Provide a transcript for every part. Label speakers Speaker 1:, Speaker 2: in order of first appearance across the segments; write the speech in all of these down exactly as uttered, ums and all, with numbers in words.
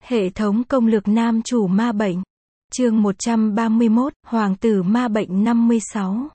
Speaker 1: Hệ thống công lược nam chủ ma bệnh. Chương một trăm ba mươi mốt, Hoàng tử ma bệnh năm mươi sáu.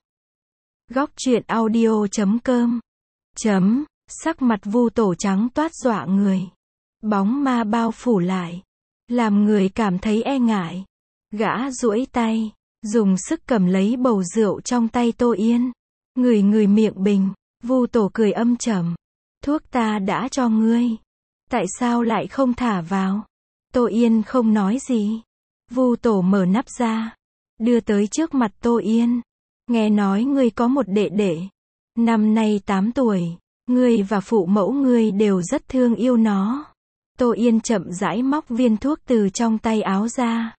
Speaker 1: Góc truyện audio chấm com. Chấm, sắc mặt Vu Tổ trắng toát dọa người. Bóng ma bao phủ lại, làm người cảm thấy e ngại. Gã duỗi tay, dùng sức cầm lấy bầu rượu trong tay Tô Yên. Ngửi ngửi miệng bình, Vu Tổ cười âm trầm. Thuốc ta đã cho ngươi, tại sao lại không thả vào? Tô Yên không nói gì. Vu Tổ mở nắp ra, đưa tới trước mặt Tô Yên. Nghe nói ngươi có một đệ đệ, năm nay tám tuổi, ngươi và phụ mẫu ngươi đều rất thương yêu nó. Tô Yên chậm rãi móc viên thuốc từ trong tay áo ra.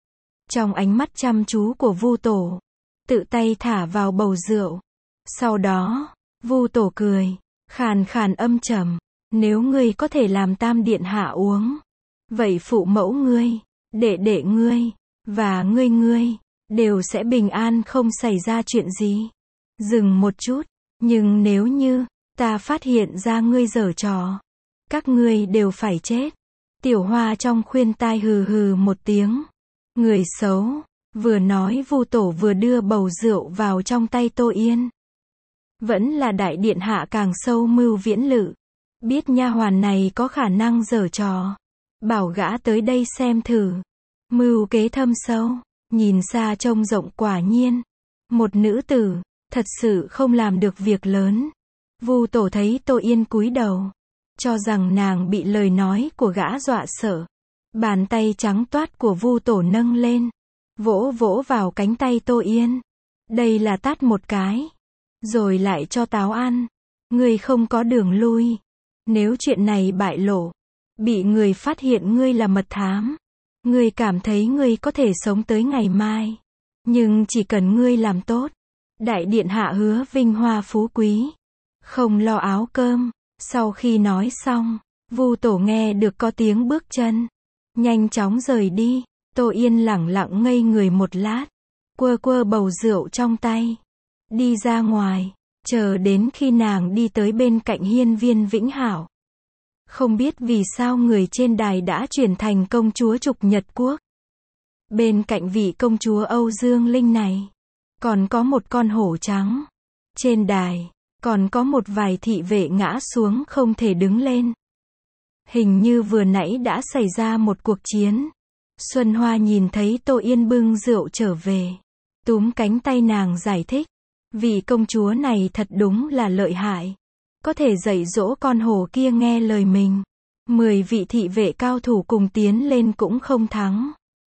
Speaker 1: Trong ánh mắt chăm chú của Vu Tổ, tự tay thả vào bầu rượu. Sau đó, Vu Tổ cười, khàn khàn âm trầm, nếu ngươi có thể làm Tam điện hạ uống, vậy phụ mẫu ngươi, đệ đệ ngươi, và ngươi ngươi, đều sẽ bình an không xảy ra chuyện gì. Dừng một chút, nhưng nếu như, ta phát hiện ra ngươi giở trò, các ngươi đều phải chết. Tiểu Hoa trong khuyên tai hừ hừ một tiếng. Người xấu, vừa nói Vu Tổ vừa đưa bầu rượu vào trong tay Tô Yên. Vẫn là đại điện hạ càng sâu mưu viễn lự, biết nha hoàn này có khả năng giở trò, bảo gã tới đây xem thử. Mưu kế thâm sâu, nhìn xa trông rộng quả nhiên. Một nữ tử, thật sự không làm được việc lớn. Vu Tổ thấy Tô Yên cúi đầu, cho rằng nàng bị lời nói của gã dọa sợ. Bàn tay trắng toát của Vu Tổ nâng lên, vỗ vỗ vào cánh tay Tô Yên. Đây là tát một cái, rồi lại cho táo ăn. Ngươi không có đường lui. Nếu chuyện này bại lộ, bị người phát hiện ngươi là mật thám, ngươi cảm thấy ngươi có thể sống tới ngày mai. Nhưng chỉ cần ngươi làm tốt, đại điện hạ hứa vinh hoa phú quý, không lo áo cơm. Sau khi nói xong, Vu Tổ nghe được có tiếng bước chân, nhanh chóng rời đi. Tô Yên lẳng lặng ngây người một lát, quơ quơ bầu rượu trong tay, đi ra ngoài, chờ đến khi nàng đi tới bên cạnh hiên viên Vĩnh Hảo. Không biết vì sao người trên đài đã chuyển thành công chúa Trục Nhật Quốc. Bên cạnh vị công chúa Âu Dương Linh này, còn có một con hổ trắng. Trên đài, còn có một vài thị vệ ngã xuống không thể đứng lên. Hình như vừa nãy đã xảy ra một cuộc chiến. Xuân Hoa nhìn thấy Tô Yên bưng rượu trở về, túm cánh tay nàng giải thích. Vị công chúa này thật đúng là lợi hại, có thể dạy dỗ con hổ kia nghe lời mình. Mười vị thị vệ cao thủ cùng tiến lên cũng không thắng.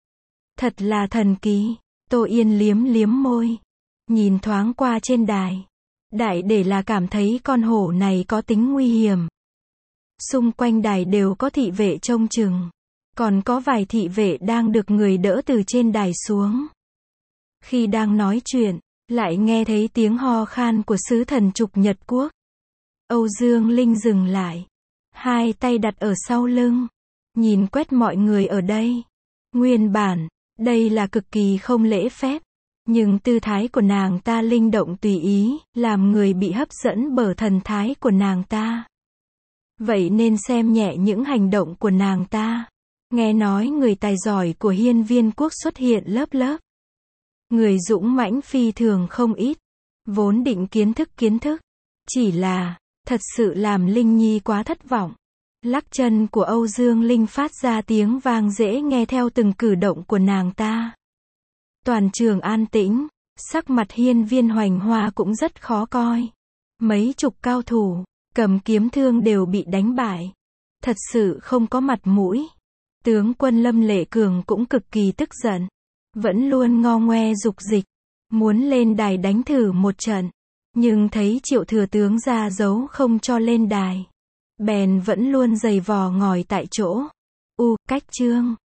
Speaker 1: Thật là thần kỳ. Tô Yên liếm liếm môi, nhìn thoáng qua trên đài. Đại để là cảm thấy con hổ này có tính nguy hiểm. Xung quanh đài đều có thị vệ trông chừng, còn có vài thị vệ đang được người đỡ từ trên đài xuống. Khi đang nói chuyện, lại nghe thấy tiếng ho khan của sứ thần Trục Nhật Quốc. Âu Dương Linh dừng lại, hai tay đặt ở sau lưng, nhìn quét mọi người ở đây. Nguyên bản, đây là cực kỳ không lễ phép, nhưng tư thái của nàng ta linh động tùy ý, làm người bị hấp dẫn bởi thần thái của nàng ta. Vậy nên xem nhẹ những hành động của nàng ta. Nghe nói người tài giỏi của hiên viên quốc xuất hiện lớp lớp. Người dũng mãnh phi thường không ít. Vốn định kiến thức kiến thức. Chỉ là, thật sự làm Linh Nhi quá thất vọng. Lắc chân của Âu Dương Linh phát ra tiếng vang dễ nghe theo từng cử động của nàng ta. Toàn trường an tĩnh, sắc mặt hiên viên Hoành Hoa cũng rất khó coi. Mấy chục cao thủ, cầm kiếm thương đều bị đánh bại. Thật sự không có mặt mũi. Tướng quân Lâm Lệ Cường cũng cực kỳ tức giận. Vẫn luôn ngo ngoe dục dịch, muốn lên đài đánh thử một trận. Nhưng thấy Triệu thừa tướng ra dấu không cho lên đài, bèn vẫn luôn giày vò ngồi tại chỗ. U, cách chương.